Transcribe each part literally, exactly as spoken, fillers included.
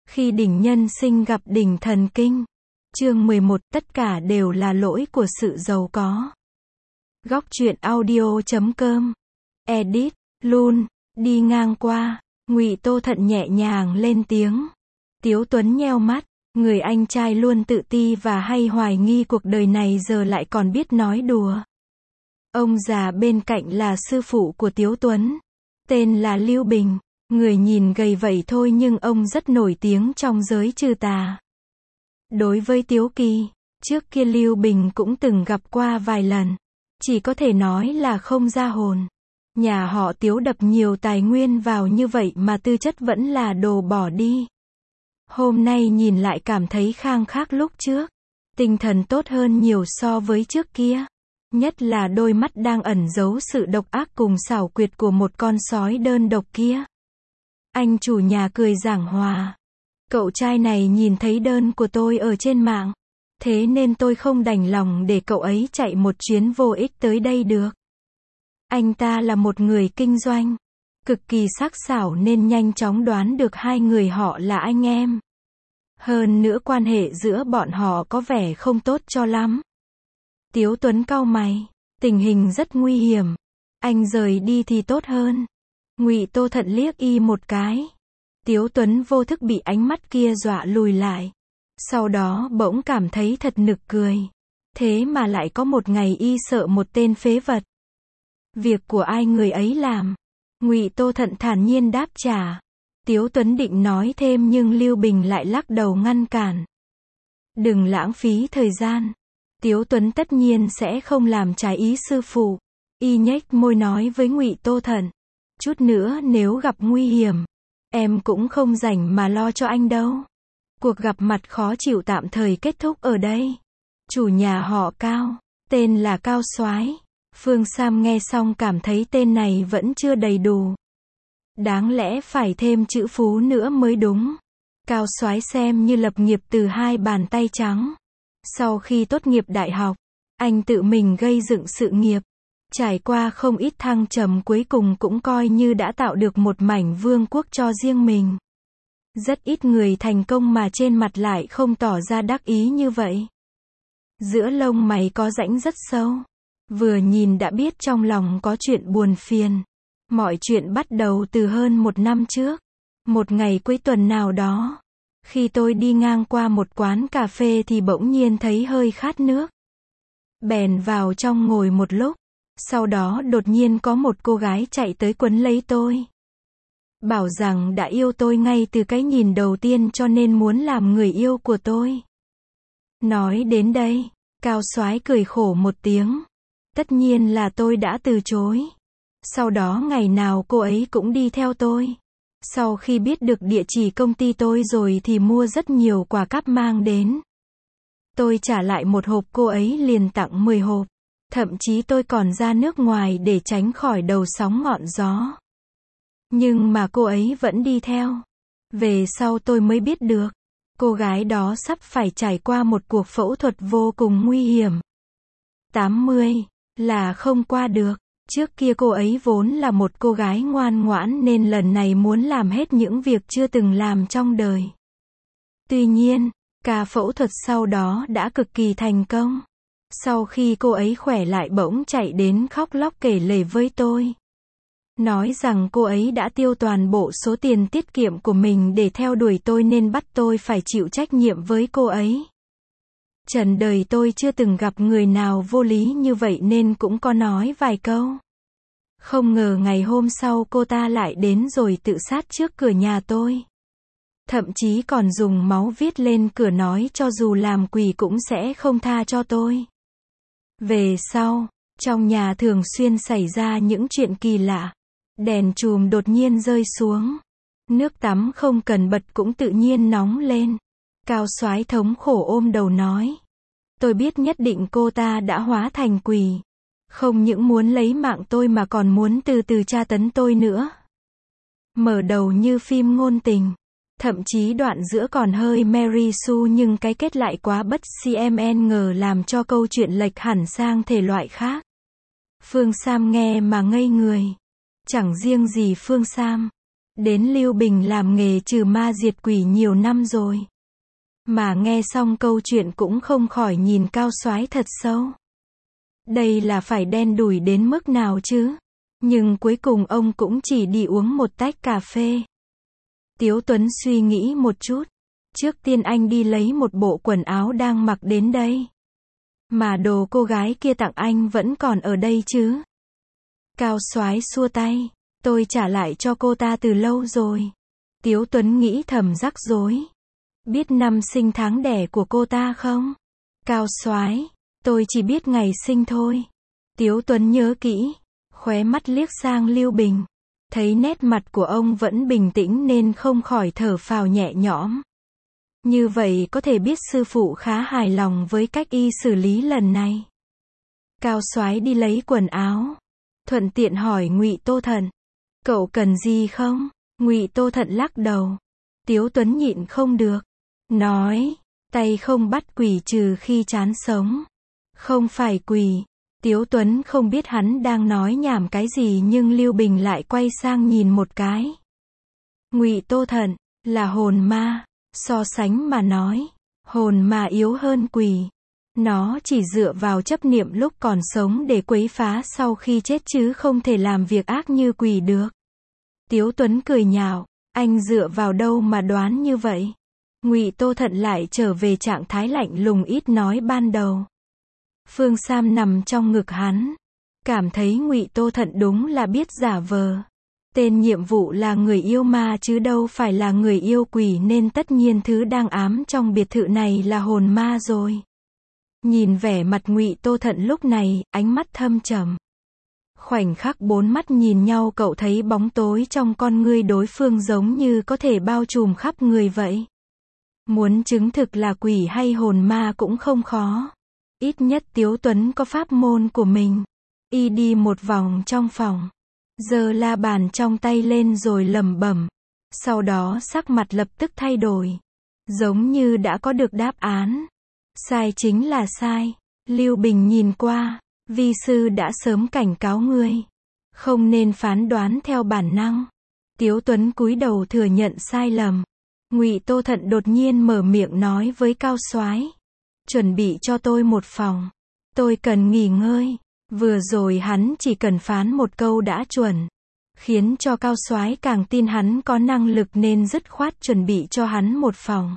Khi đỉnh nhân sinh gặp đỉnh thần kinh. Chương mười một, tất cả đều là lỗi của sự giàu có. Góc truyện audio chấm com. Edit, Lun, đi ngang qua, Ngụy Tô Thận nhẹ nhàng lên tiếng. Tiếu Tuấn nheo mắt, người anh trai luôn tự ti và hay hoài nghi cuộc đời này giờ lại còn biết nói đùa. Ông già bên cạnh là sư phụ của Tiếu Tuấn, tên là Lưu Bình, người nhìn gầy vậy thôi nhưng ông rất nổi tiếng trong giới trừ tà. Đối với Tiếu Kỳ, trước kia Lưu Bình cũng từng gặp qua vài lần, chỉ có thể nói là không ra hồn. Nhà họ Tiếu đập nhiều tài nguyên vào như vậy mà tư chất vẫn là đồ bỏ đi. Hôm nay nhìn lại cảm thấy khang khác lúc trước, tinh thần tốt hơn nhiều so với trước kia. Nhất là đôi mắt đang ẩn giấu sự độc ác cùng xảo quyệt của một con sói đơn độc kia. Anh chủ nhà cười giảng hòa. Cậu trai này nhìn thấy đơn của tôi ở trên mạng, thế nên tôi không đành lòng để cậu ấy chạy một chuyến vô ích tới đây được. Anh ta là một người kinh doanh, cực kỳ sắc sảo nên nhanh chóng đoán được hai người họ là anh em. Hơn nữa quan hệ giữa bọn họ có vẻ không tốt cho lắm. Tiếu Tuấn cau mày, tình hình rất nguy hiểm, anh rời đi thì tốt hơn. Ngụy Tô Thận liếc y một cái. Tiếu Tuấn vô thức bị ánh mắt kia dọa lùi lại. Sau đó bỗng cảm thấy thật nực cười. Thế mà lại có một ngày y sợ một tên phế vật. Việc của ai người ấy làm. Ngụy Tô Thận thản nhiên đáp trả. Tiếu Tuấn định nói thêm nhưng Lưu Bình lại lắc đầu ngăn cản. Đừng lãng phí thời gian. Tiếu Tuấn tất nhiên sẽ không làm trái ý sư phụ. Y nhếch môi nói với Ngụy Tô Thận. Chút nữa nếu gặp nguy hiểm, em cũng không rảnh mà lo cho anh đâu. Cuộc gặp mặt khó chịu tạm thời kết thúc ở đây. Chủ nhà họ Cao, tên là Cao Soái. Phương Sam nghe xong cảm thấy tên này vẫn chưa đầy đủ. Đáng lẽ phải thêm chữ Phú nữa mới đúng. Cao Soái xem như lập nghiệp từ hai bàn tay trắng. Sau khi tốt nghiệp đại học, anh tự mình gây dựng sự nghiệp. Trải qua không ít thăng trầm cuối cùng cũng coi như đã tạo được một mảnh vương quốc cho riêng mình. Rất ít người thành công mà trên mặt lại không tỏ ra đắc ý như vậy. Giữa lông mày có rãnh rất sâu. Vừa nhìn đã biết trong lòng có chuyện buồn phiền. Mọi chuyện bắt đầu từ hơn một năm trước. Một ngày cuối tuần nào đó, khi tôi đi ngang qua một quán cà phê thì bỗng nhiên thấy hơi khát nước. Bèn vào trong ngồi một lúc. Sau đó đột nhiên có một cô gái chạy tới quấn lấy tôi. Bảo rằng đã yêu tôi ngay từ cái nhìn đầu tiên cho nên muốn làm người yêu của tôi. Nói đến đây, Cao Soái cười khổ một tiếng. Tất nhiên là tôi đã từ chối. Sau đó ngày nào cô ấy cũng đi theo tôi. Sau khi biết được địa chỉ công ty tôi rồi thì mua rất nhiều quà cáp mang đến. Tôi trả lại một hộp, cô ấy liền tặng mười hộp. Thậm chí tôi còn ra nước ngoài để tránh khỏi đầu sóng ngọn gió. Nhưng mà cô ấy vẫn đi theo. Về sau tôi mới biết được, cô gái đó sắp phải trải qua một cuộc phẫu thuật vô cùng nguy hiểm. tám mươi là không qua được. Trước kia cô ấy vốn là một cô gái ngoan ngoãn nên lần này muốn làm hết những việc chưa từng làm trong đời. Tuy nhiên, ca phẫu thuật sau đó đã cực kỳ thành công. Sau khi cô ấy khỏe lại bỗng chạy đến khóc lóc kể lể với tôi. Nói rằng cô ấy đã tiêu toàn bộ số tiền tiết kiệm của mình để theo đuổi tôi nên bắt tôi phải chịu trách nhiệm với cô ấy. Trần đời tôi chưa từng gặp người nào vô lý như vậy nên cũng có nói vài câu. Không ngờ ngày hôm sau cô ta lại đến rồi tự sát trước cửa nhà tôi. Thậm chí còn dùng máu viết lên cửa nói cho dù làm quỷ cũng sẽ không tha cho tôi. Về sau, trong nhà thường xuyên xảy ra những chuyện kỳ lạ. Đèn chùm đột nhiên rơi xuống. Nước tắm không cần bật cũng tự nhiên nóng lên. Cao Soái thống khổ ôm đầu nói. Tôi biết nhất định cô ta đã hóa thành quỷ. Không những muốn lấy mạng tôi mà còn muốn từ từ tra tấn tôi nữa. Mở đầu như phim ngôn tình. Thậm chí đoạn giữa còn hơi Mary Sue nhưng cái kết lại quá bất cmn ngờ làm cho câu chuyện lệch hẳn sang thể loại khác. Phương Sam nghe mà ngây người. Chẳng riêng gì Phương Sam. đến Lưu Bình làm nghề trừ ma diệt quỷ nhiều năm rồi. Mà nghe xong câu chuyện cũng không khỏi nhìn Cao Soái thật sâu. Đây là phải đen đủi đến mức nào chứ? Nhưng cuối cùng ông cũng chỉ đi uống một tách cà phê. Tiếu Tuấn suy nghĩ một chút. Trước tiên anh đi lấy một bộ quần áo đang mặc đến đây. Mà đồ cô gái kia tặng anh vẫn còn ở đây chứ? Cao Soái xua tay. Tôi trả lại cho cô ta từ lâu rồi. Tiếu Tuấn nghĩ thầm rắc rối. Biết năm sinh tháng đẻ của cô ta không? Cao Soái, tôi chỉ biết ngày sinh thôi. Tiếu Tuấn nhớ kỹ. Khóe mắt liếc sang Lưu Bình. Thấy nét mặt của ông vẫn bình tĩnh nên không khỏi thở phào nhẹ nhõm. Như vậy có thể biết sư phụ khá hài lòng với cách y xử lý lần này. Cao Soái đi lấy quần áo. Thuận tiện hỏi Ngụy Tô Thận. Cậu cần gì không? Ngụy Tô Thận lắc đầu. Tiếu Tuấn nhịn không được. Nói, tay không bắt quỷ trừ khi chán sống. Không phải quỷ. Tiếu Tuấn không biết hắn đang nói nhảm cái gì nhưng Lưu Bình lại quay sang nhìn một cái. Ngụy Tô Thận, là hồn ma. So sánh mà nói, hồn ma yếu hơn quỷ. Nó chỉ dựa vào chấp niệm lúc còn sống để quấy phá sau khi chết chứ không thể làm việc ác như quỷ được. Tiếu Tuấn cười nhạo, anh dựa vào đâu mà đoán như vậy? Ngụy Tô Thận lại trở về trạng thái lạnh lùng ít nói ban đầu. Phương Sam nằm trong ngực hắn, cảm thấy Ngụy Tô Thận đúng là biết giả vờ. Tên nhiệm vụ là người yêu ma chứ đâu phải là người yêu quỷ nên tất nhiên thứ đang ám trong biệt thự này là hồn ma rồi. Nhìn vẻ mặt Ngụy Tô Thận lúc này, ánh mắt thâm trầm. Khoảnh khắc bốn mắt nhìn nhau cậu thấy bóng tối trong con ngươi đối phương giống như có thể bao trùm khắp người vậy. Muốn chứng thực là quỷ hay hồn ma cũng không khó. Ít nhất Tiếu Tuấn có pháp môn của mình. Y đi một vòng trong phòng. Giơ la bàn trong tay lên rồi lẩm bẩm. Sau đó sắc mặt lập tức thay đổi. Giống như đã có được đáp án. Sai chính là sai. Lưu Bình nhìn qua. Vi sư đã sớm cảnh cáo ngươi. Không nên phán đoán theo bản năng. Tiếu Tuấn cúi đầu thừa nhận sai lầm. Ngụy Tô Thận đột nhiên mở miệng nói với Cao Soái. Chuẩn bị cho tôi một phòng. Tôi cần nghỉ ngơi. Vừa rồi hắn chỉ cần phán một câu đã chuẩn. Khiến cho Cao Soái càng tin hắn có năng lực nên dứt khoát chuẩn bị cho hắn một phòng.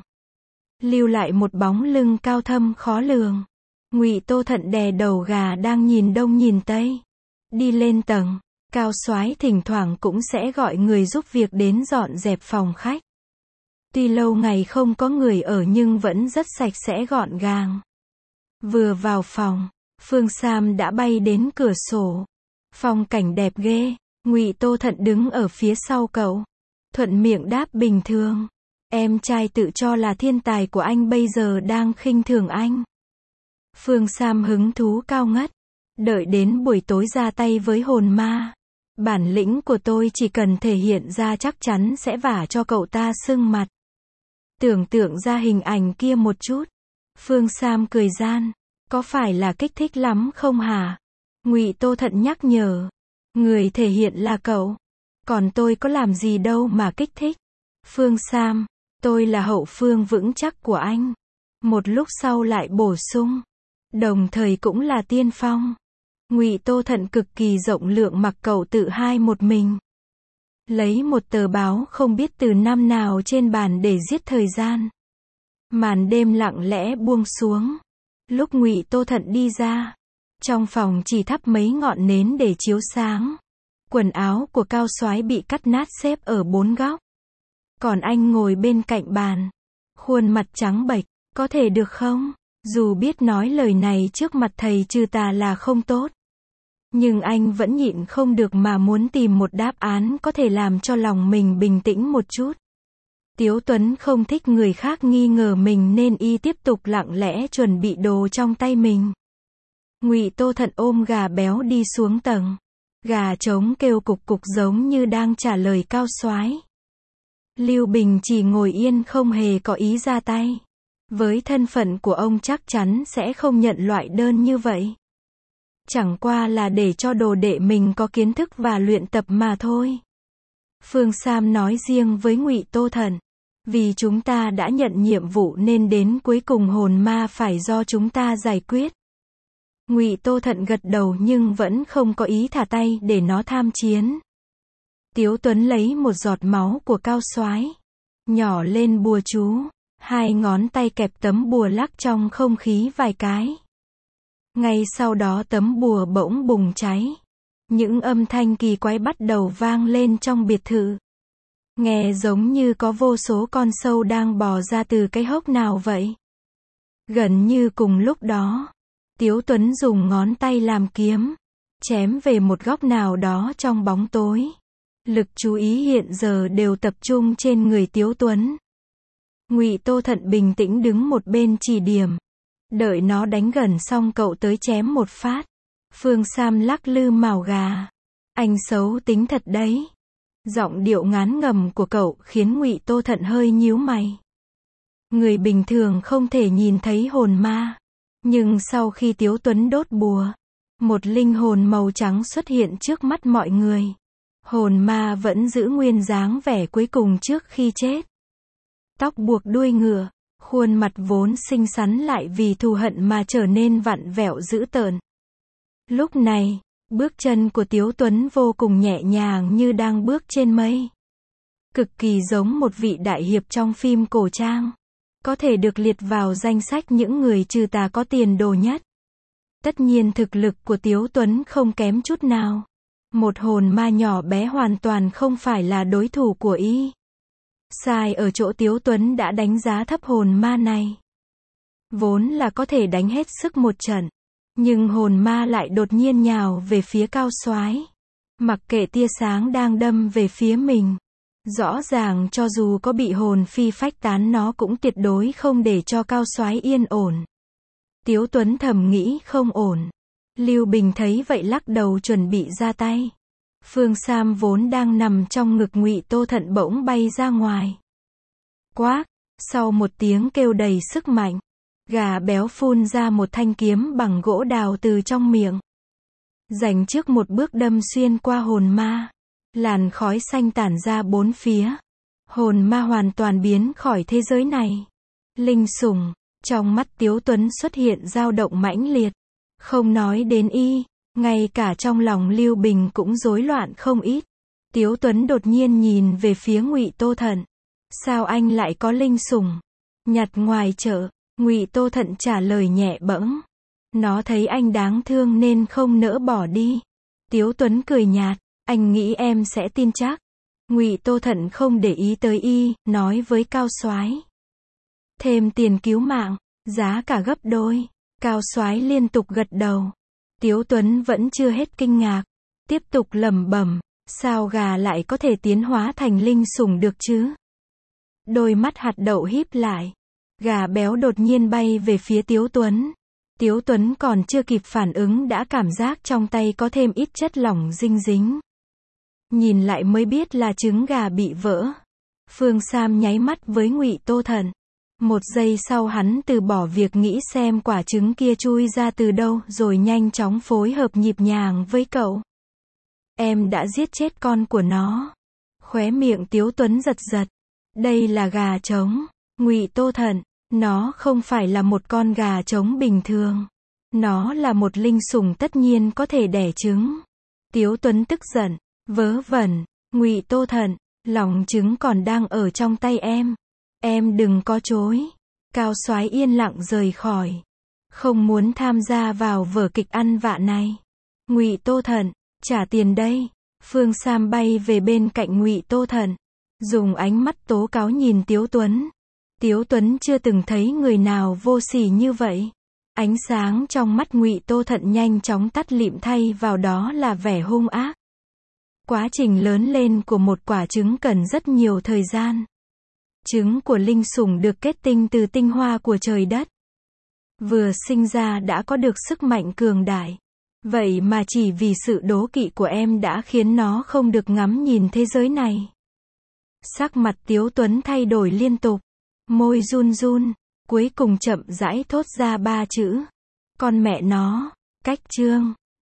Lưu lại một bóng lưng cao thâm khó lường. Ngụy Tô Thận đè đầu gà đang nhìn đông nhìn tây. Đi lên tầng, Cao Soái thỉnh thoảng cũng sẽ gọi người giúp việc đến dọn dẹp phòng khách. Tuy lâu ngày không có người ở nhưng vẫn rất sạch sẽ gọn gàng. Vừa vào phòng, Phương Sam đã bay đến cửa sổ. Phong cảnh đẹp ghê. Ngụy Tô Thận đứng ở phía sau cậu. Thuận miệng đáp bình thường. Em trai tự cho là thiên tài của anh bây giờ đang khinh thường anh. Phương Sam hứng thú cao ngất. Đợi đến buổi tối ra tay với hồn ma. Bản lĩnh của tôi chỉ cần thể hiện ra chắc chắn sẽ vả cho cậu ta sưng mặt. Tưởng tượng ra hình ảnh kia một chút. Phương Sam cười gian. Có phải là kích thích lắm không hả? Ngụy Tô Thận nhắc nhở. Người thể hiện là cậu. Còn tôi có làm gì đâu mà kích thích. Phương Sam. Tôi là hậu phương vững chắc của anh. Một lúc sau lại bổ sung. Đồng thời cũng là tiên phong. Ngụy Tô Thận cực kỳ rộng lượng mặc cậu tự hai một mình. Lấy một tờ báo không biết từ năm nào trên bàn để giết thời gian. Màn đêm lặng lẽ buông xuống. Lúc Ngụy Tô Thận đi ra, trong phòng chỉ thắp mấy ngọn nến để chiếu sáng. Quần áo của Cao Soái bị cắt nát xếp ở bốn góc. Còn anh ngồi bên cạnh bàn, khuôn mặt trắng bệch, có thể được không? Dù biết nói lời này trước mặt thầy trừ tà là không tốt. Nhưng anh vẫn nhịn không được mà muốn tìm một đáp án có thể làm cho lòng mình bình tĩnh một chút. Tiếu Tuấn không thích người khác nghi ngờ mình nên y tiếp tục lặng lẽ chuẩn bị đồ trong tay mình. Ngụy Tô Thận ôm gà béo đi xuống tầng. Gà trống kêu cục cục giống như đang trả lời Cao Soái. Lưu Bình chỉ ngồi yên không hề có ý ra tay. Với thân phận của ông chắc chắn sẽ không nhận loại đơn như vậy. Chẳng qua là để cho đồ đệ mình có kiến thức và luyện tập mà thôi. Phương Sam nói riêng với Ngụy Tô Thận. Vì chúng ta đã nhận nhiệm vụ nên đến cuối cùng hồn ma phải do chúng ta giải quyết. Ngụy Tô Thận gật đầu nhưng vẫn không có ý thả tay để nó tham chiến. Tiếu Tuấn lấy một giọt máu của Cao Soái, nhỏ lên bùa chú, hai ngón tay kẹp tấm bùa lắc trong không khí vài cái. Ngay sau đó tấm bùa bỗng bùng cháy. Những âm thanh kỳ quái bắt đầu vang lên trong biệt thự. Nghe giống như có vô số con sâu đang bò ra từ cái hốc nào vậy. Gần như cùng lúc đó, Tiếu Tuấn dùng ngón tay làm kiếm, chém về một góc nào đó trong bóng tối. Lực chú ý hiện giờ đều tập trung trên người Tiếu Tuấn. Ngụy Tô Thận bình tĩnh đứng một bên chỉ điểm. Đợi nó đánh gần xong cậu tới chém một phát. Phương Sam lắc lư mào gà. Anh xấu tính thật đấy. Giọng điệu ngán ngầm của cậu khiến Ngụy Tô Thận hơi nhíu mày. Người bình thường không thể nhìn thấy hồn ma. Nhưng sau khi Tiếu Tuấn đốt bùa, một linh hồn màu trắng xuất hiện trước mắt mọi người. Hồn ma vẫn giữ nguyên dáng vẻ cuối cùng trước khi chết. Tóc buộc đuôi ngựa, khuôn mặt vốn xinh xắn lại vì thù hận mà trở nên vặn vẹo dữ tợn. Lúc này, bước chân của Tiếu Tuấn vô cùng nhẹ nhàng như đang bước trên mây. Cực kỳ giống một vị đại hiệp trong phim cổ trang. Có thể được liệt vào danh sách những người trừ tà có tiền đồ nhất. Tất nhiên thực lực của Tiếu Tuấn không kém chút nào. Một hồn ma nhỏ bé hoàn toàn không phải là đối thủ của y. Sai ở chỗ Tiếu Tuấn đã đánh giá thấp hồn ma này. Vốn là có thể đánh hết sức một trận. Nhưng hồn ma lại đột nhiên nhào về phía Cao Soái. Mặc kệ tia sáng đang đâm về phía mình. Rõ ràng cho dù có bị hồn phi phách tán nó cũng tuyệt đối không để cho Cao Soái yên ổn. Tiếu Tuấn thầm nghĩ không ổn. Lưu Bình thấy vậy lắc đầu chuẩn bị ra tay. Phương Sam vốn đang nằm trong ngực Ngụy Tô Thận bỗng bay ra ngoài. Quác, sau một tiếng kêu đầy sức mạnh, gà béo phun ra một thanh kiếm bằng gỗ đào từ trong miệng. Dành trước một bước đâm xuyên qua hồn ma. Làn khói xanh tản ra bốn phía. Hồn ma hoàn toàn biến khỏi thế giới này. Linh sủng, trong mắt Tiếu Tuấn xuất hiện dao động mãnh liệt. Không nói đến y, ngay cả trong lòng Lưu Bình cũng rối loạn không ít. Tiếu Tuấn đột nhiên nhìn về phía Ngụy Tô Thận. Sao anh lại có linh sủng? Nhặt ngoài chợ, Ngụy Tô Thận trả lời nhẹ bẫng. Nó thấy anh đáng thương nên không nỡ bỏ đi. Tiếu Tuấn cười nhạt. Anh nghĩ em sẽ tin chắc. Ngụy Tô Thận không để ý tới y, nói với Cao Soái. Thêm tiền cứu mạng, giá cả gấp đôi. Cao Soái liên tục gật đầu. Tiếu Tuấn vẫn chưa hết kinh ngạc. Tiếp tục lẩm bẩm, sao gà lại có thể tiến hóa thành linh sủng được chứ? Đôi mắt hạt đậu híp lại. Gà béo đột nhiên bay về phía Tiếu Tuấn. Tiếu Tuấn còn chưa kịp phản ứng đã cảm giác trong tay có thêm ít chất lỏng dinh dính. Nhìn lại mới biết là trứng gà bị vỡ. Phương Sam nháy mắt với Ngụy Tô Thận. Một giây sau hắn từ bỏ việc nghĩ xem quả trứng kia chui ra từ đâu rồi nhanh chóng phối hợp nhịp nhàng với cậu. Em đã giết chết con của nó. Khóe miệng Tiếu Tuấn giật giật. Đây là gà trống. Ngụy Tô Thận, nó không phải là một con gà trống bình thường. Nó là một linh sủng tất nhiên có thể đẻ trứng. Tiếu Tuấn tức giận. Vớ vẩn, Ngụy Tô Thận, lòng trứng còn đang ở trong tay em. Em đừng có chối. Cao Soái yên lặng rời khỏi. Không muốn tham gia vào vở kịch ăn vạ này. Ngụy Tô Thận, trả tiền đây. Phương Sam bay về bên cạnh Ngụy Tô Thận. Dùng ánh mắt tố cáo nhìn Tiếu Tuấn. Tiếu Tuấn chưa từng thấy người nào vô sỉ như vậy. Ánh sáng trong mắt Ngụy Tô Thận nhanh chóng tắt lịm thay vào đó là vẻ hung ác. Quá trình lớn lên của một quả trứng cần rất nhiều thời gian. Trứng của linh sủng được kết tinh từ tinh hoa của trời đất. Vừa sinh ra đã có được sức mạnh cường đại. Vậy mà chỉ vì sự đố kỵ của em đã khiến nó không được ngắm nhìn thế giới này. Sắc mặt Tiếu Tuấn thay đổi liên tục. Môi run run. Cuối cùng chậm rãi thốt ra ba chữ. Con mẹ nó. Cách chương.